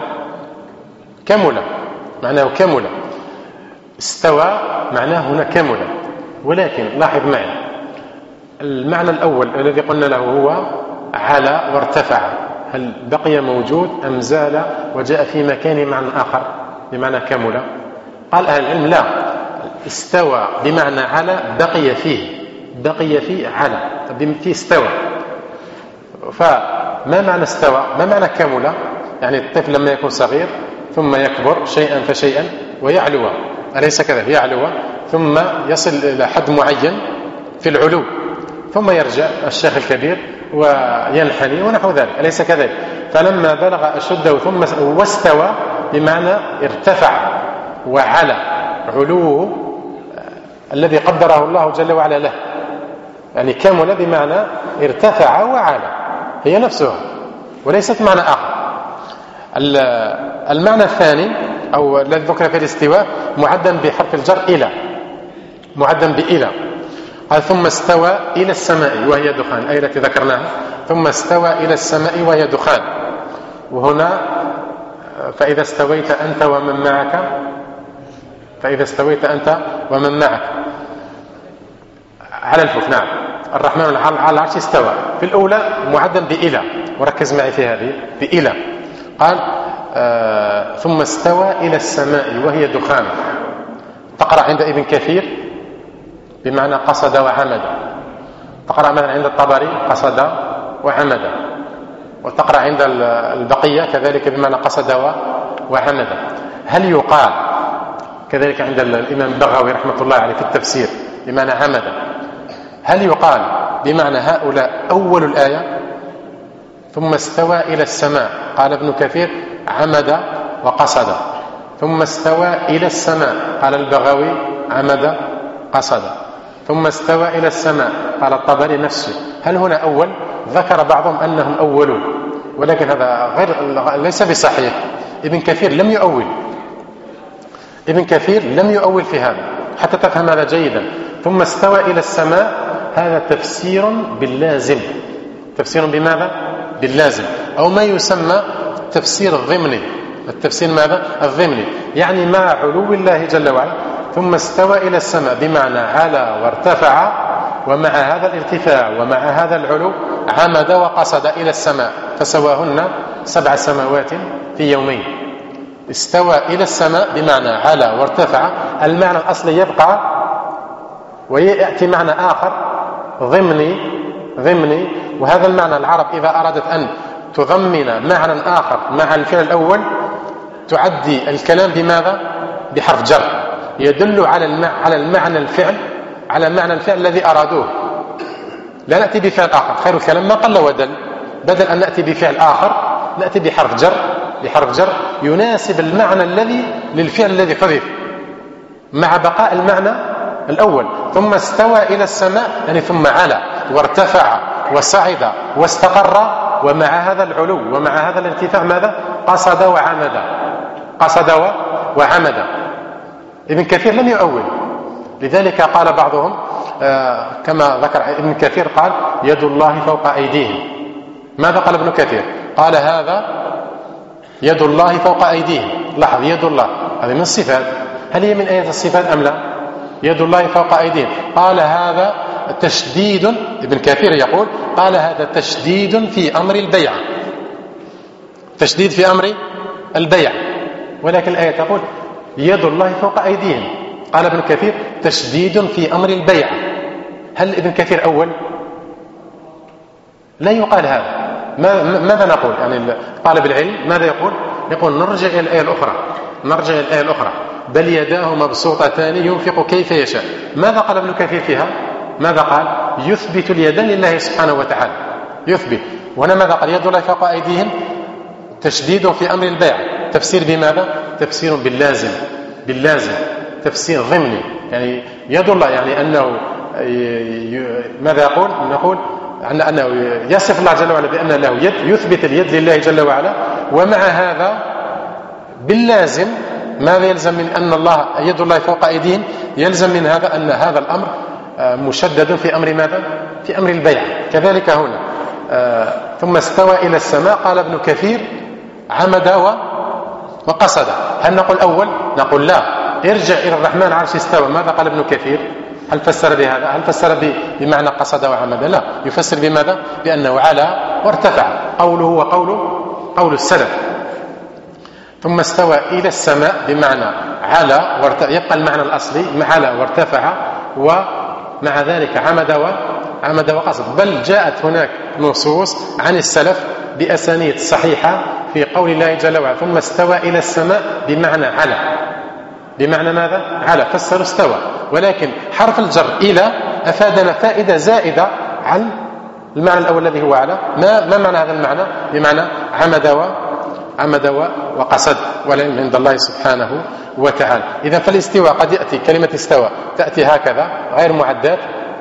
كمل. استوى معناه هنا كمل. ولكن لاحظ معي المعنى الأول الذي قلنا له هو علا وارتفع، هل بقي موجود أم زال وجاء في مكان معنى آخر بمعنى كمل؟ قال أهل العلم لا، استوى بمعنى علا، بقي فيه علا، في استوى. فما معنى استوى؟ ما معنى كمل؟ يعني الطفل لما يكون صغير ثم يكبر شيئا فشيئا ويعلو، أليس كذلك؟ يعلو ثم يصل إلى حد معين في العلو، ثم يرجع الشيخ الكبير وينحني ونحو ذلك، أليس كذلك؟ فلما بلغ أشده ثم واستوى بمعنى ارتفع وعلى، علوه الذي قدره الله جل وعلا له. يعني كمل بمعنى ارتفع وعلى، هي نفسها وليست معنى آخر. المعنى الثاني أو الذي ذكر في الاستواء معدم بحرف الجر إلى، معدم بإلى. قال ثم استوى إلى السماء وهي دخان، الآية التي ذكرناها، ثم استوى إلى السماء وهي دخان. وهنا فإذا استويت أنت ومن معك على الفلك. نعم، الرحمن على العرش استوى. في الأولى معدم بإلى، وركز معي في هذه بإلى. قال ثم استوى إلى السماء وهي دخان. تقرأ عند ابن كثير بمعنى قصد وعمد، تقرأ مثلا عند الطبري قصد وعمد، وتقرأ عند البقية كذلك بمعنى قصد وعمد. هل يقال كذلك عند الإمام البغوي رحمة الله عليه في التفسير بمعنى عمد، هل يقال بمعنى هؤلاء أول الآية ثم استوى إلى السماء؟ قال ابن كثير عمد وقصد. ثم استوى إلى السماء قال البغوي عمد قصد. ثم استوى إلى السماء قال الطبري نفسه. هل هنا أول؟ ذكر بعضهم أنهم أولون، ولكن هذا ليس بصحيح. ابن كثير لم يؤول في هذا، حتى تفهم هذا جيدا. ثم استوى إلى السماء هذا تفسير باللازم. تفسير بماذا؟ باللازم، أو ما يسمى تفسير الضمني. التفسير ماذا؟ الضمني، يعني مع علو الله جل وعلا ثم استوى إلى السماء بمعنى علا وارتفع، ومع هذا الارتفاع ومع هذا العلو عمد وقصد إلى السماء فسواهن 7 سماوات في يومين. استوى إلى السماء بمعنى علا وارتفع، المعنى الأصلي يبقى ويأتي معنى آخر ضمني ضمني. وهذا المعنى العرب إذا أرادت أن تضمن معنى آخر مع الفعل الأول تعدي الكلام بماذا؟ بحرف جر يدل على المعنى الفعل، على معنى الفعل الذي أرادوه. لا نأتي بفعل آخر، خير الكلام ما قل ودل. بدل أن نأتي بفعل آخر نأتي بحرف جر يناسب المعنى الذي للفعل الذي حذف مع بقاء المعنى الأول. ثم استوى إلى السماء، يعني ثم علا وارتفع وصعد واستقر، ومع هذا العلو ومع هذا الارتفاع ماذا؟ قصد وعمد. ابن كثير لم يؤول، لذلك قال بعضهم كما ذكر ابن كثير قال يد الله فوق أيديهم. ماذا قال ابن كثير؟ قال هذا يد الله فوق أيديهم. لاحظ، يد الله هذه من الصفات، هل هي من آيات الصفات أم لا؟ يد الله فوق أيديهم. قال هذا تشديد، ابن كثير يقول قال هذا تشديد في أمر البيع، تشديد في أمر البيع، ولكن الآية تقول يد الله فوق أيديهم. قال ابن كثير تشديد في أمر البيع. هل ابن كثير أول؟ لا يقال هذا. ماذا نقول؟ يعني طالب العلم ماذا يقول؟ يقول نرجع إلى الآية الأخرى بل يداه مبسوطتان ينفق كيف يشاء. ماذا قال ابن كثير فيها؟ ماذا قال؟ يثبت اليدين لله سبحانه وتعالى، يثبت. وهنا ماذا قال؟ يد الله فوق أيديهم تشديد في أمر البيع. تفسير بماذا؟ تفسير باللازم، تفسير ضمني. يعني يد الله يعني أنه ماذا يقول؟ نقول أنه يصف الله جل وعلا بأن له يد، يثبت اليد لله جل وعلا. ومع هذا باللازم ماذا يلزم من أن الله يد الله فوق أيديهم؟ يلزم من هذا أن هذا الأمر مشدد في أمر ماذا؟ في أمر البيع. كذلك هنا ثم استوى إلى السماء. قال ابن كثير عمد وقصد. هل نقول أول؟ نقول لا، ارجع إلى الرحمن عرش استوى. ماذا قال ابن كثير؟ هل فسر بهذا؟ هل فسر بمعنى قصد وعمد؟ لا، يفسر بماذا؟ بأنه علا وارتفع. قوله وقول السلف. ثم استوى إلى السماء بمعنى علا يبقى المعنى الأصلي علا وارتفع، ومع ذلك عمد وقصد. بل جاءت هناك نصوص عن السلف بأسانيد صحيحة في قول الله جل وعلا ثم استوى إلى السماء بمعنى علا. بمعنى ماذا؟ علا، فسروا استوى، ولكن حرف الجر إلى أفادنا فائدة زائدة عن المعنى الأول الذي هو علا. ما معنى هذا المعنى؟ بمعنى عمد وقصد، والعلم عند الله سبحانه وتعالى. إذا فالاستواء قد يأتي كلمة استوى تأتي هكذا غير معدات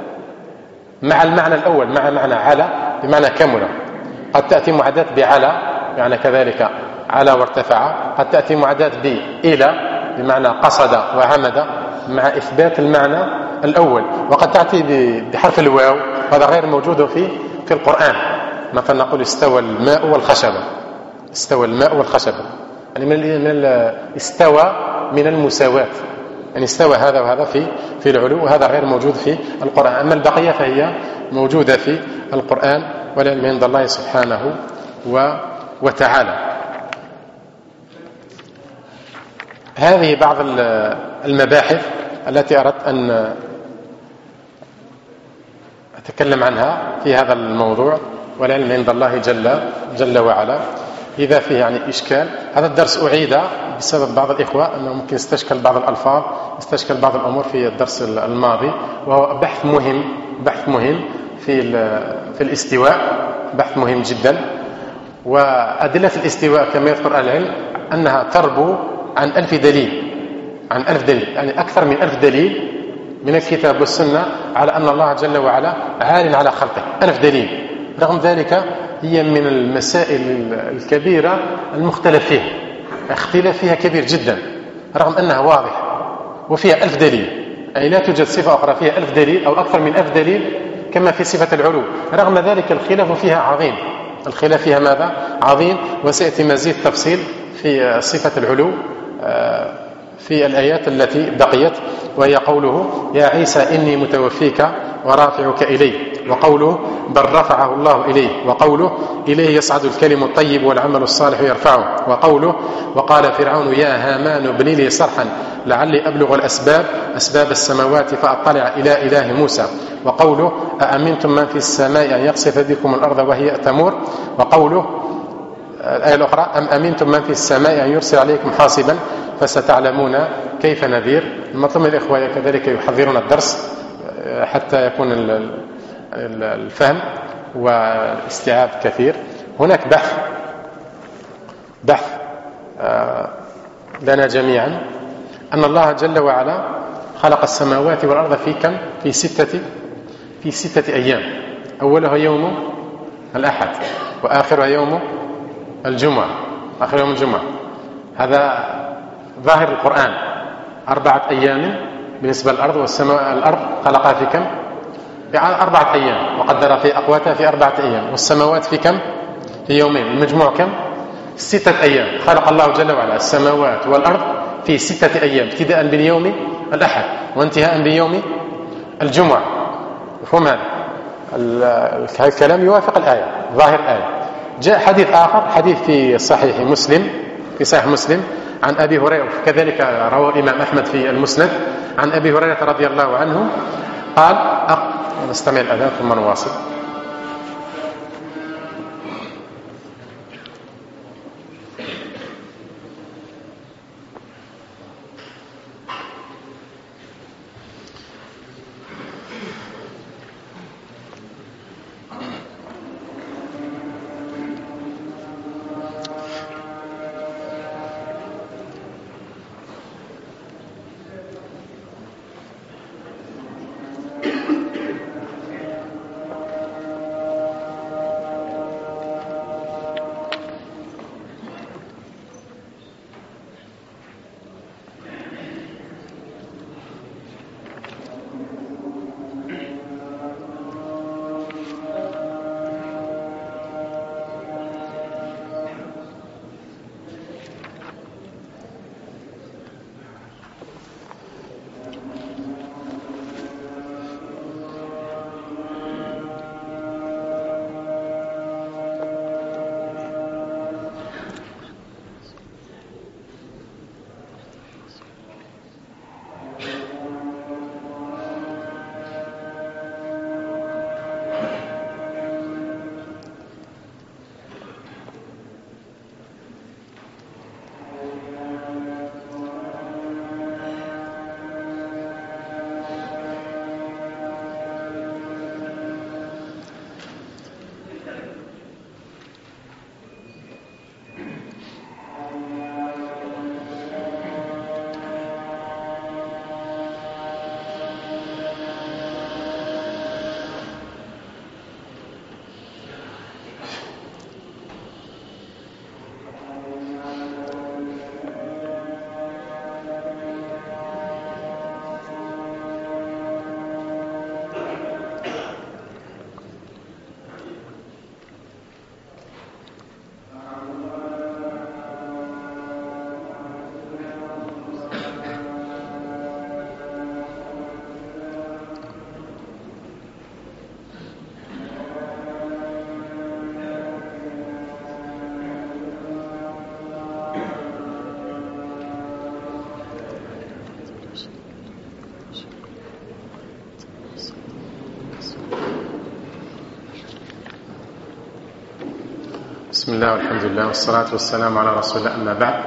مع المعنى الأول مع معنى علا بمعنى كمل. قد تأتي معدات بعلا يعني كذلك علا وارتفع. قد تأتي معدات بإلى بمعنى قصد وعمد مع إثبات المعنى الأول. وقد تأتي بحرف الواو، هذا غير موجود في القرآن. مثلا نقول استوى الماء والخشبة، استوى الماء والخشبة، يعني من استوى من المساواة، يعني استوى هذا وهذا في العلو، وهذا غير موجود في القرآن. أما البقية فهي موجودة في القرآن، والعلم عند الله سبحانه وتعالى. هذه بعض المباحث التي أردت أن أتكلم عنها في هذا الموضوع، والعلم عند الله جل وعلا. إذا فيه يعني إشكال، هذا الدرس أعيد بسبب بعض الإخوة أنه ممكن يستشكل بعض الألفاظ، يستشكل بعض الأمور في الدرس الماضي، وهو بحث مهم في الاستواء، بحث مهم جدا. وأدلة الاستواء كما يذكر أهل العلم أنها تربو عن 1000 دليل، يعني أكثر من 1000 دليل من الكتاب والسنة على أن الله جل وعلا عال على خلقه. 1000 دليل. رغم ذلك هي من المسائل الكبيرة المختلف فيها، اختلاف فيها كبير جدا، رغم أنها واضحة وفيها 1000 دليل. أي لا توجد صفة أخرى فيها 1000 دليل أو أكثر من 1000 دليل كما في صفة العلو. رغم ذلك الخلاف فيها عظيم، الخلاف فيها ماذا؟ عظيم. وسيأتي مزيد تفصيل في صفة العلو في الآيات التي بقيت، وهي قوله يا عيسى إني متوفيك ورافعك إلي. وقوله بل رفعه الله إليه، وقوله إليه يصعد الكلم الطيب والعمل الصالح يرفعه، وقوله وقال فرعون يا هامان ابن لي صرحا لعلي أبلغ أسباب السماوات فأطلع إلى إله موسى، وقوله أأمنتم من في السماء أن يخسف بكم الأرض وهي تمور، وقوله الآية الأخرى أم أمنتم من في السماء أن يرسل عليكم حاصبا فستعلمون كيف نذير. المطلوب من الإخوة كذلك يحضرون الدرس حتى يكون الفهم والاستيعاب كثير. هناك بحث لنا جميعا أن الله جل وعلا خلق السماوات والأرض في كم؟ في ستة أيام، أولها يوم الأحد وآخرها يوم الجمعة، آخر يوم الجمعة. هذا ظاهر القرآن، 4 أيام بالنسبة للأرض، والسماء الأرض خلقها في كم؟ في 4 أيام، وقدر في أقواتها في 4 أيام، والسماوات في كم؟ في يومين، المجموع كم؟ 6 أيام. خلق الله جل وعلا السماوات والأرض في 6 أيام، ابتداء باليوم الأحد وانتهاء باليوم الجمعة. مفهوم هذا؟ الكلام يوافق الآية، ظاهر الآية. جاء حديث آخر، حديث في صحيح مسلم عن أبي هريرة، كذلك رواه الإمام أحمد في المسند عن أبي هريرة رضي الله عنه قال نستمع الأذان ثم نواصل. بسم الله والحمد لله والصلاة والسلام على رسول الله، أما بعد.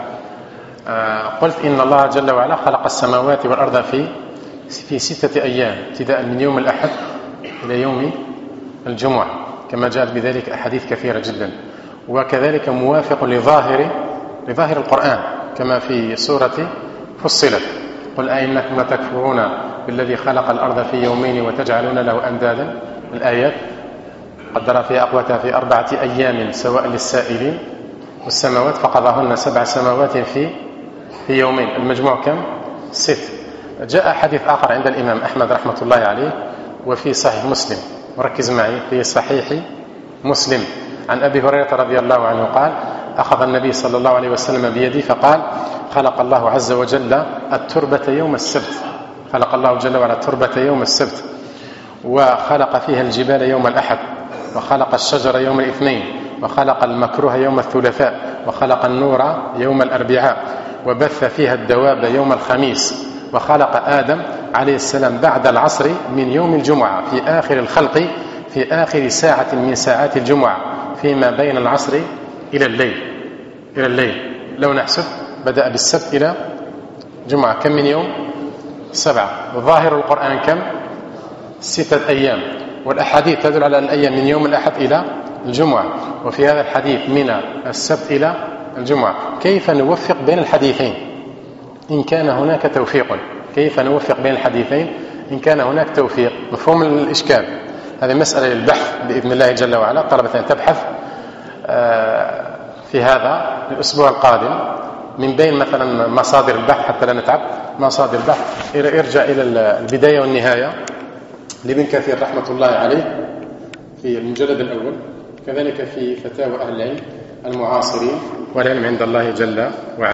قلت إن الله جل وعلا خلق السماوات والأرض في 6 أيام، ابتداء من يوم الأحد إلى يوم الجمعة، كما جاءت بذلك أحاديث كثيرة جدا، وكذلك موافق لظاهر القرآن كما في سورة فصلت قل أئنكم لتكفرون بالذي خلق الأرض في يومين وتجعلون له أندادا، الآيات قدر في أقواتها في 4 أيام سواء للسائلين، والسماوات فقضاهن 7 سماوات في يومين، المجموع كم؟ 6. جاء حديث آخر عند الإمام أحمد رحمة الله عليه وفي صحيح مسلم، وركز معي، في صحيح مسلم عن أبي هريرة رضي الله عنه قال أخذ النبي صلى الله عليه وسلم بيدي فقال خلق الله عز وجل التربة يوم السبت، خلق الله جل وعلا التربة يوم السبت، وخلق فيها الجبال يوم الأحد، وخلق الشجر يوم الاثنين، وخلق المكروه يوم الثلاثاء، وخلق النور يوم الأربعاء، وبث فيها الدواب يوم الخميس، وخلق آدم عليه السلام بعد العصر من يوم الجمعة في آخر الخلق، في آخر ساعة من ساعات الجمعة، فيما بين العصر إلى الليل. لو نحسب بدأ بالسبت إلى جمعة، كم من يوم؟ 7. وظاهر القرآن كم؟ 6 أيام، والأحاديث تدل على الأيام من يوم الأحد إلى الجمعة، وفي هذا الحديث من السبت إلى الجمعة. كيف نوفق بين الحديثين إن كان هناك توفيق؟ كيف نوفق بين الحديثين إن كان هناك توفيق؟ مفهوم الإشكال. هذه مسألة للبحث بإذن الله جل وعلا. طلبة أن تبحث في هذا الأسبوع القادم من بين مثلا مصادر البحث، حتى لا نتعب. مصادر البحث ارجع إلى البداية والنهاية لابن كثير رحمة الله عليه في المجلد الأول، كذلك في فتاوى أهل العلم المعاصرين، والعلم عند الله جل وعلا.